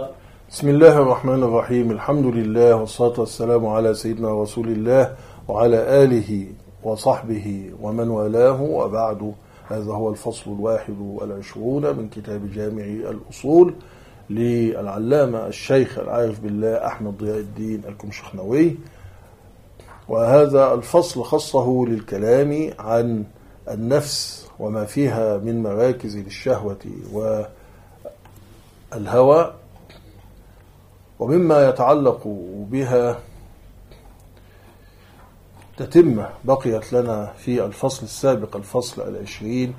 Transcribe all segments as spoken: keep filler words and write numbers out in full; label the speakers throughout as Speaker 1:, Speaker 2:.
Speaker 1: بسم الله الرحمن الرحيم. الحمد لله والصلاة والسلام على سيدنا رسول الله وعلى آله وصحبه ومن والاه، وبعد. هذا هو الفصل الواحد والعشرون من كتاب جامع الأصول للعلامة الشيخ العارف بالله أحمد ضياء الدين الكمشخنوي، وهذا الفصل خصه للكلام عن النفس وما فيها من مراكز للشهوة والهوى، ومما يتعلق بها تتمة بقيت لنا في الفصل السابق الفصل العشرين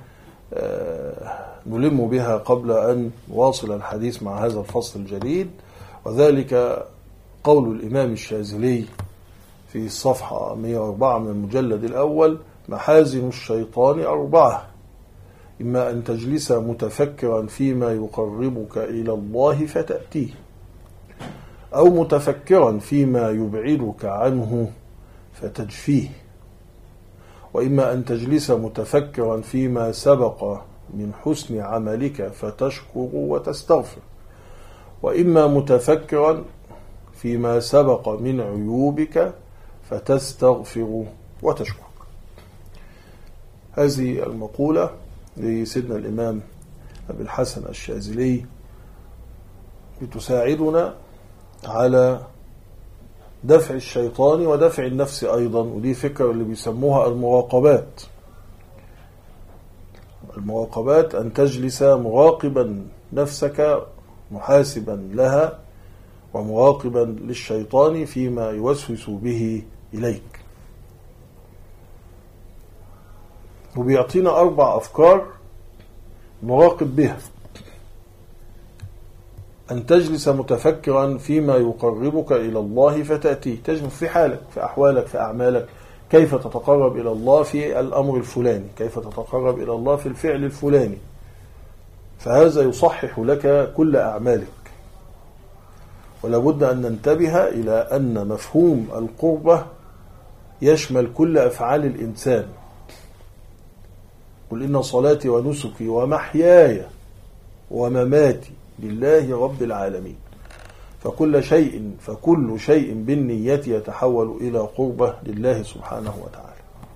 Speaker 1: نلم بها قبل أن نواصل الحديث مع هذا الفصل الجديد، وذلك قول الإمام الشاذلي في الصفحة مئة وأربعة من المجلد الأول: محازن الشيطان أربعة: إما أن تجلس متفكرا فيما يقربك إلى الله فتأتيه، أو متفكرا فيما يبعدك عنه فتجفيه، وإما أن تجلس متفكرا فيما سبق من حسن عملك فتشكر وتستغفر، وإما متفكرا فيما سبق من عيوبك فتستغفر وتشكر. هذه المقولة لسيدنا الإمام أبي الحسن الشاذلي بتساعدنا على دفع الشيطان ودفع النفس أيضا، ودي فكرة اللي بيسموها المراقبات. المراقبات أن تجلس مراقبا نفسك محاسبا لها ومراقبا للشيطان فيما يوسوس به إليك. وبيعطينا أربع أفكار نراقب بها: أن تجلس متفكرا فيما يقربك إلى الله فتأتيه، تجلس في حالك، في أحوالك، في أعمالك، كيف تتقرب إلى الله في الأمر الفلاني، كيف تتقرب إلى الله في الفعل الفلاني، فهذا يصحح لك كل أعمالك. ولا بد أن ننتبه إلى أن مفهوم القربة يشمل كل أفعال الإنسان. قل إن صلاتي ونسكي ومحياي ومماتي لله رب العالمين، فكل شيء فكل شيء بالنية يتحول إلى قربة لله سبحانه وتعالى.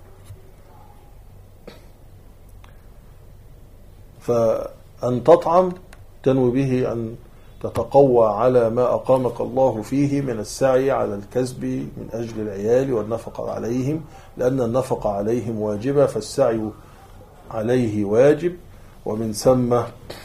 Speaker 1: فأن تطعم تنوي به أن تتقوى على ما أقامك الله فيه من السعي على الكسب من أجل العيال والنفقة عليهم، لأن النفقة عليهم واجبة، فالسعي عليه واجب، ومن ثم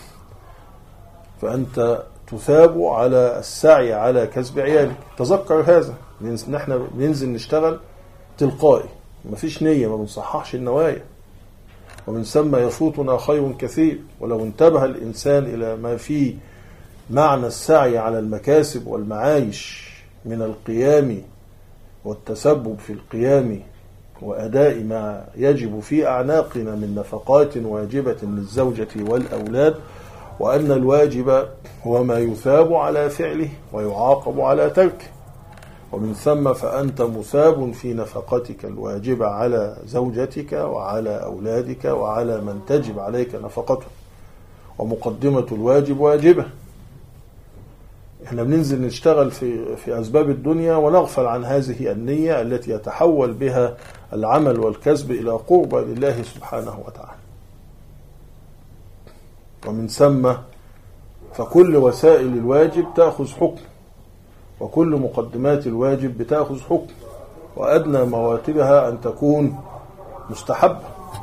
Speaker 1: فأنت تثاب على السعي على كسب عيالك. تذكر هذا، نحن بننزل نشتغل تلقائي، مفيش نية، ما بنصححش النوايا، ومن ثم يفوتنا خير كثير. ولو انتبه الإنسان إلى ما فيه معنى السعي على المكاسب والمعايش من القيام والتسبب في القيام وأداء ما يجب في أعناقنا من نفقات واجبة للزوجة والأولاد، وأن الواجب هو ما يثاب على فعله ويعاقب على تركه، ومن ثم فأنت مثاب في نفقتك الواجبة على زوجتك وعلى أولادك وعلى من تجب عليك نفقته، ومقدمة الواجب واجبة. احنا بننزل نشتغل في في أسباب الدنيا ونغفل عن هذه النية التي يتحول بها العمل والكسب إلى قربة لله سبحانه وتعالى. ومن ثم فكل وسائل الواجب تأخذ حكم، وكل مقدمات الواجب بتأخذ حكم، وأدنى مراتبها أن تكون مستحبة،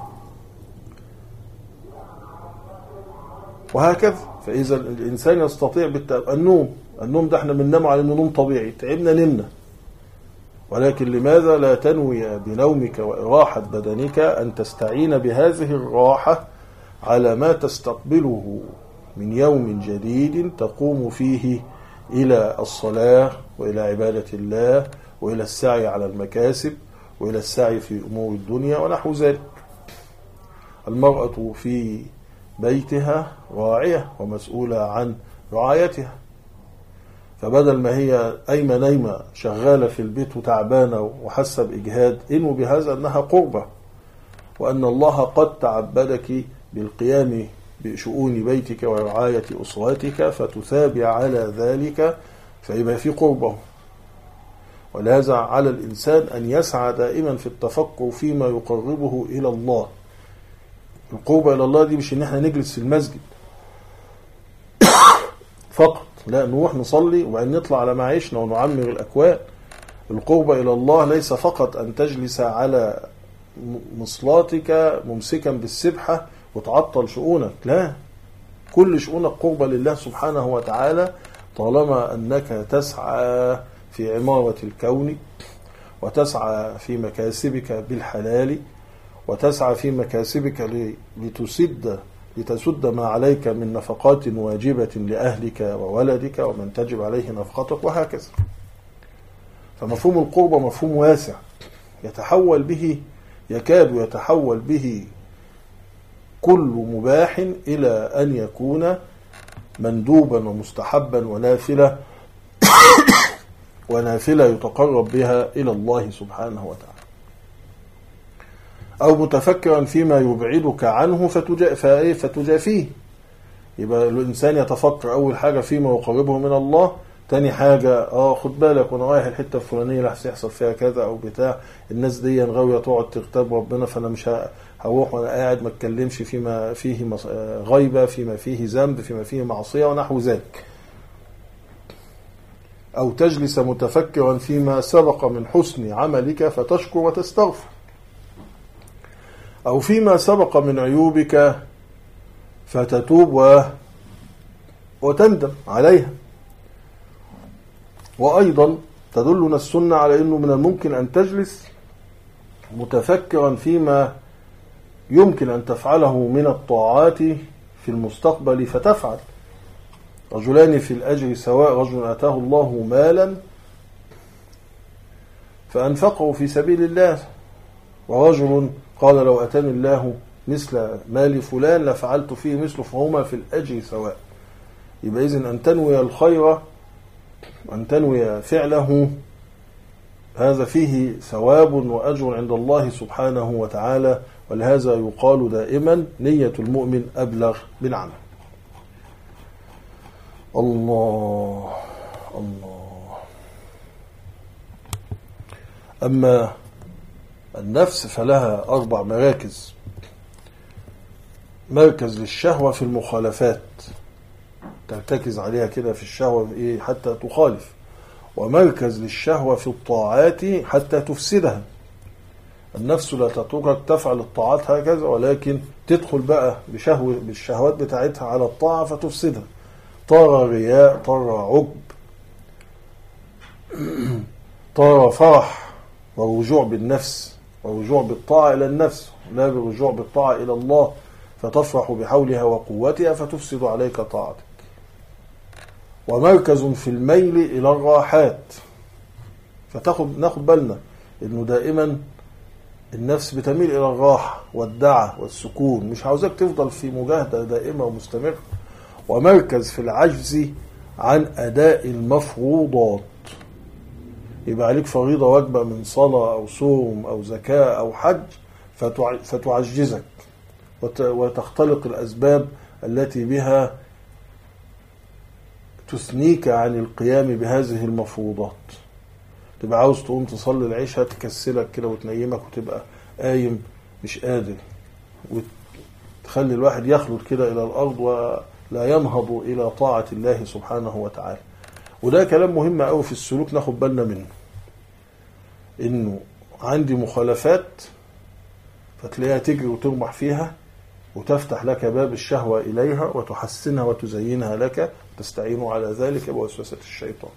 Speaker 1: وهكذا. فإذا الإنسان يستطيع بالتأ... النوم النوم ده احنا بننام على انه نوم طبيعي، تعبنا نمنا، ولكن لماذا لا تنوي بنومك وإراحة بدنك أن تستعين بهذه الراحة على ما تستقبله من يوم جديد تقوم فيه إلى الصلاة وإلى عبادة الله وإلى السعي على المكاسب وإلى السعي في أمور الدنيا ونحو ذلك. المرأة في بيتها راعية ومسؤولة عن رعايتها، فبدل ما هي أيمة نايمة شغالة في البيت وتعبانة وحاسة بإجهاد، إنه بهذا أنها قربة، وأن الله قد تعبدك بالقيام بشؤون بيتك ورعاية أسرتك فتثابع على ذلك فيبقى في قربه. ولهذا على الإنسان أن يسعى دائما في التفكر فيما يقربه إلى الله. القربة إلى الله دي مش إن احنا نجلس في المسجد فقط، لا، نروح نصلي وبعدين نطلع على معيشنا ونعمر الأكوان. القربة إلى الله ليس فقط أن تجلس على مصلاتك ممسكا بالسبحة وتعطل شؤونك، لا، كل شؤونك قربة لله سبحانه وتعالى طالما أنك تسعى في عمارة الكون، وتسعى في مكاسبك بالحلال، وتسعى في مكاسبك لتسد لتسد ما عليك من نفقات واجبة لأهلك وولدك ومن تجب عليه نفقتك وهكذا. فمفهوم القربة مفهوم واسع يتحول به يكاد يتحول به كل مباح إلى أن يكون مندوبا ومستحبا ونافلة ونافلة يتقرب بها إلى الله سبحانه وتعالى، أو متفكرا فيما يبعدك عنه فتجافيه. يبقى الإنسان يتفكر أول حاجة فيما يقربه من الله، تاني حاجة اه خد بالك وانا رايح الحتة الفلانية لحسن يحصل فيها كذا او بتاع، الناس دي غاوية تقعد تغتاب ربنا، فانا مش هروح وانا قاعد ما اتكلمش فيما فيه غيبة، فيما فيه ذنب، فيما فيه معصية ونحو ذلك. او تجلس متفكرا فيما سبق من حسن عملك فتشكر وتستغفر، او فيما سبق من عيوبك فتتوب و... وتندم عليها. وأيضا تدلنا السنة على أنه من الممكن أن تجلس متفكرا فيما يمكن أن تفعله من الطاعات في المستقبل فتفعل. رجلان في الأجر سواء، رجل آتاه الله مالا فأنفقه في سبيل الله، ورجل قال لو أتاني الله مثل مال فلان لفعلت فيه مثله، فهما في الأجر سواء. يبقى إذن أن تنوي الخير وأن تنوي فعله هذا فيه ثواب وأجر عند الله سبحانه وتعالى، ولهذا يقال دائما نية المؤمن أبلغ من عمل. الله الله. أما النفس فلها أربع مراكز: مركز للشهوة في المخالفات، ترتكز عليها كده في الشهوة إيه حتى تخالف، ومركز للشهوة في الطاعات حتى تفسدها. النفس لا تتركك تفعل الطاعات هكذا، ولكن تدخل بقى بشهوة بالشهوات بتاعتها على الطاعة فتفسدها، طار رياء، طار عجب، طار فرح ورجوع بالنفس ورجوع بالطاعة إلى النفس، لا بالرجوع بالطاعة إلى الله، فتفرح بحولها وقوتها فتفسد عليك طاعتك. ومركز في الميل إلى الراحات، فتاخد ناخد بالنا إنه دائما النفس بتميل إلى الراحة والدعة والسكون، مش عاوزك تفضل في مجاهدة دائمة ومستمرة. ومركز في العجز عن أداء المفروضات، يبقى عليك فريضة واجبة من صلاة أو صوم أو زكاة أو حج فتعجزك وتختلق الأسباب التي بها تثنيك عن القيام بهذه المفروضات. تبقى عاوز تقوم تصلي العشاء تكسلك كده وتنيمك وتبقى قايم مش قادر، وتخلي الواحد يخلد كده إلى الأرض ولا ينهض إلى طاعة الله سبحانه وتعالى. وده كلام مهم قوي في السلوك ناخد بالنا منه، إنه عندي مخالفات فتلاقيها تجري وترمح فيها وتفتح لك باب الشهوة إليها وتحسنها وتزينها لك، تستعين على ذلك بوسوسة الشيطان.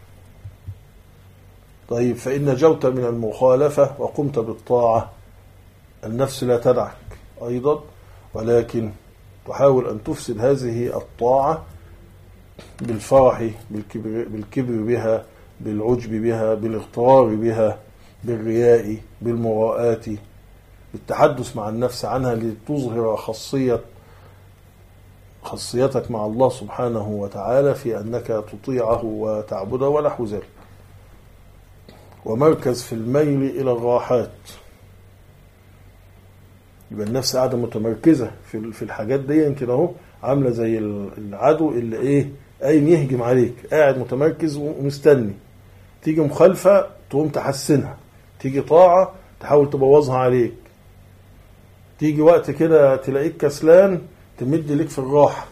Speaker 1: طيب، فإن نجوت من المخالفة وقمت بالطاعة، النفس لا تدعك أيضا، ولكن تحاول أن تفسد هذه الطاعة بالفرح بالكبر, بالكبر بها، بالعجب بها، بالاغترار بها، بالرياء، بالمراءات، بالتحدث مع النفس عنها لتظهر خاصية خاصيتك مع الله سبحانه وتعالى في أنك تطيعه وتعبده ونحو ذلك. ومركز في الميل إلى الراحات، يبقى النفس قاعدة متمركزة في في الحاجات دي كده اهو، عاملة زي العدو اللي ايه قايم يهجم عليك، قاعد متمركز ومستني. تيجي مخالفة تقوم تحسنها، تيجي طاعة تحاول تبوظها عليك، تيجي وقت كده تلاقيك كسلان تمد ليك في الراحة،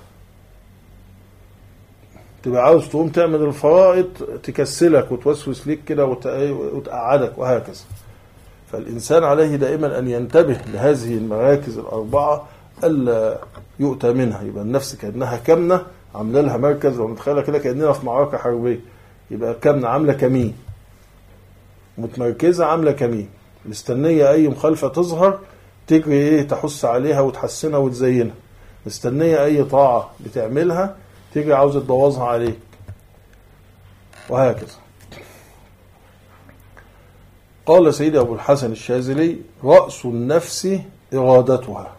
Speaker 1: تبقى عاوز تقوم تعمل الفرائض تكسلك وتوسوس ليك كده وتقعدك وهكذا. فالإنسان عليه دائما أن ينتبه لهذه المراكز الأربعة ألا يؤتى منها. يبقى النفس كأنها كمنة عامله لها مركز، ونتخيلها كده كأننا في معركة حربية، يبقى كمنة عاملة كمين، متمركزة عاملة كمين، مستنية أي مخالفة تظهر تجري إيه تحس عليها وتحسنها وتزينها، مستنية أي طاعة بتعملها تجري عاوزة تبوظها عليك، وهكذا. قال سيدي أبو الحسن الشاذلي: رأس النفس إرادتها،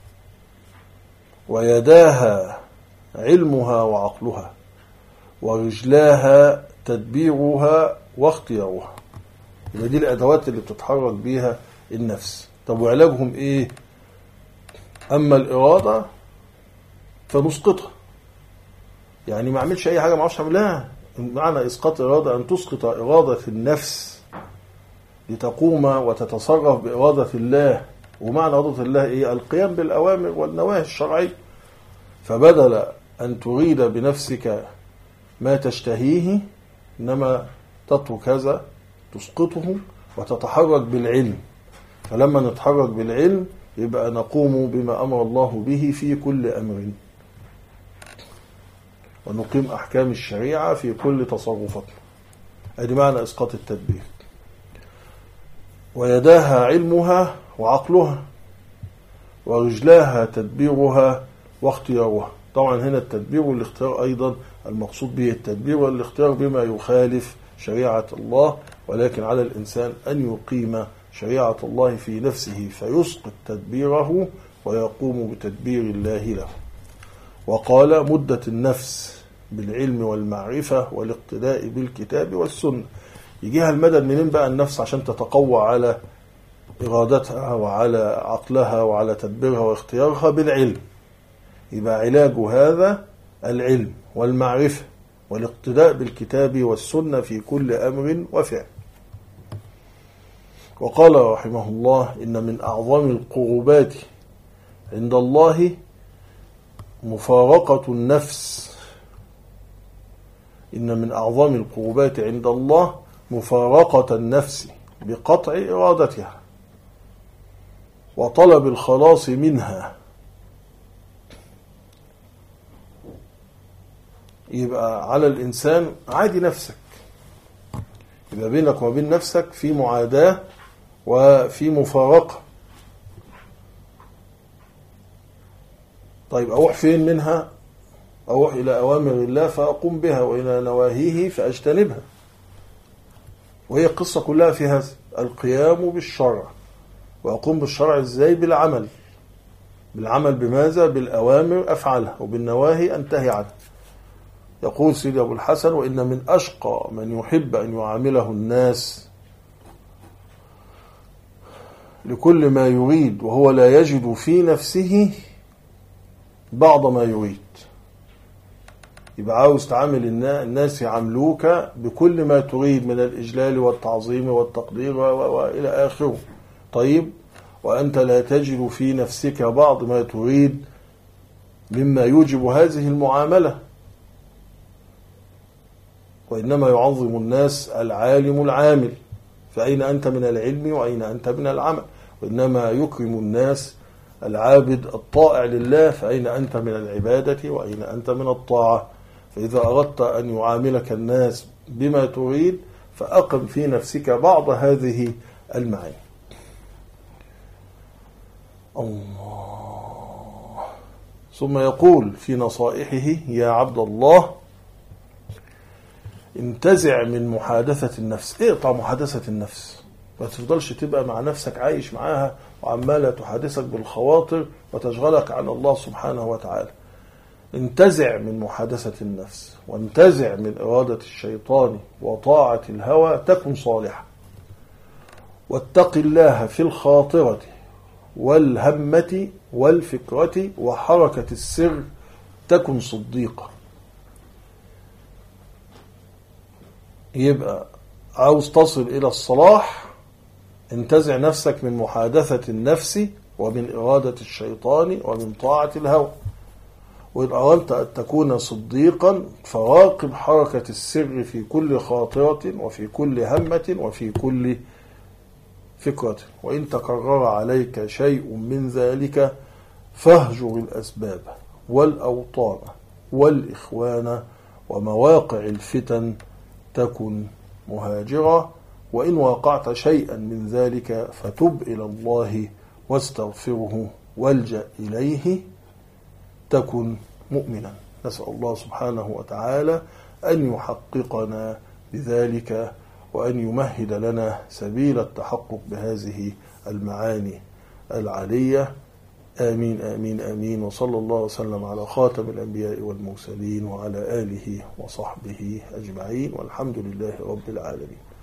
Speaker 1: ويداها علمها وعقلها، ورجلاها تدبيرها واختيارها. يبقى دي الأدوات اللي بتتحرك بيها النفس. طب وعلاجهم إيه؟ أما الإرادة فنسقطها، يعني ما عملش أي حاجة ما عرفش عملها. معنى إسقاط إرادة أن تسقط إرادة النفس لتقوم وتتصرف بإرادة الله. ومعنى إرادة الله إيه؟ القيام بالأوامر والنواهي الشرعية. فبدل أن تريد بنفسك ما تشتهيه، إنما تترك هذا تسقطه وتتحرك بالعلم. فلما نتحرك بالعلم يبقى نقوم بما أمر الله به في كل أمر، ونقيم أحكام الشريعة في كل تصرفاتنا. هذا معنى إسقاط التدبير. ويداها علمها وعقلها، ورجلاها تدبيرها واختيارها. طبعا هنا التدبير والاختيار أيضا المقصود به التدبير والاختيار بما يخالف شريعة الله، ولكن على الإنسان أن يقيم شريعة الله في نفسه فيسقط تدبيره ويقوم بتدبير الله له. وقال: مدة النفس بالعلم والمعرفة والاقتداء بالكتاب والسنة. يجيها المدد منين بقى النفس عشان تتقوى على إرادتها وعلى عقلها وعلى تدبيرها واختيارها؟ بالعلم. يبقى علاج هذا العلم والمعرفة والاقتداء بالكتاب والسنة في كل أمر وفعل. وقال رحمه الله: إن من أعظم القربات عند الله مفارقة النفس. إن من أعظم القربات عند الله مفارقة النفس بقطع إرادتها وطلب الخلاص منها. يبقى على الإنسان عادي نفسك، يبقى بينك وبين نفسك في معاداة وفي مفارقة. طيب أروح فين منها؟ أروح إلى أوامر الله فأقوم بها، وإلى نواهيه فأجتنبها. وهي القصة كلها في هذا القيام بالشرع. وأقوم بالشرع إزاي؟ بالعمل. بالعمل بماذا؟ بالأوامر أفعلها وبالنواهي أنتهي عنها. يقول سيدي أبو الحسن: وإن من أشقى من يحب أن يعامله الناس لكل ما يريد وهو لا يجد في نفسه بعض ما يريد. يبقى عاوز تعامل الناس يعاملوك بكل ما تريد من الإجلال والتعظيم والتقدير وإلى آخره. طيب وأنت لا تجد في نفسك بعض ما تريد مما يوجب هذه المعاملة. وإنما يعظم الناس العالم العامل، فأين أنت من العلم وأين أنت من العمل؟ وإنما يكرم الناس العابد الطائع لله، فأين أنت من العبادة وأين أنت من الطاعة؟ فإذا أردت أن يعاملك الناس بما تريد فأقم في نفسك بعض هذه المعاني. الله. ثم يقول في نصائحه: يا عبد الله، انتزع من محادثة النفس. اقطع محادثة النفس، ما تفضلش تبقى مع نفسك عايش معاها وعمالة تحادثك بالخواطر وتشغلك عن الله سبحانه وتعالى. انتزع من محادثة النفس، وانتزع من إرادة الشيطان وطاعة الهوى، تكن صالحا. واتق الله في الخاطرة والهمة والفكرة وحركة السر تكن صديقا. يبقى عاوز تصل إلى الصلاح، انتزع نفسك من محادثة النفس ومن إرادة الشيطان ومن طاعة الهوى. وإن أردت أن تكون صديقا فراقب حركة السر في كل خاطرة وفي كل همة وفي كل فكرة. وإن تكرر عليك شيء من ذلك فاهجر الأسباب والأوطان والإخوان ومواقع الفتن تكن مهاجرا. وإن واقعت شيئا من ذلك فتب إلى الله واستغفره والجأ إليه تكن مؤمنا. نسأل الله سبحانه وتعالى أن يحققنا بذلك وأن يمهد لنا سبيل التحقق بهذه المعاني العالية. آمين آمين آمين. وصلى الله وسلم على خاتم الأنبياء والمرسلين وعلى آله وصحبه أجمعين، والحمد لله رب العالمين.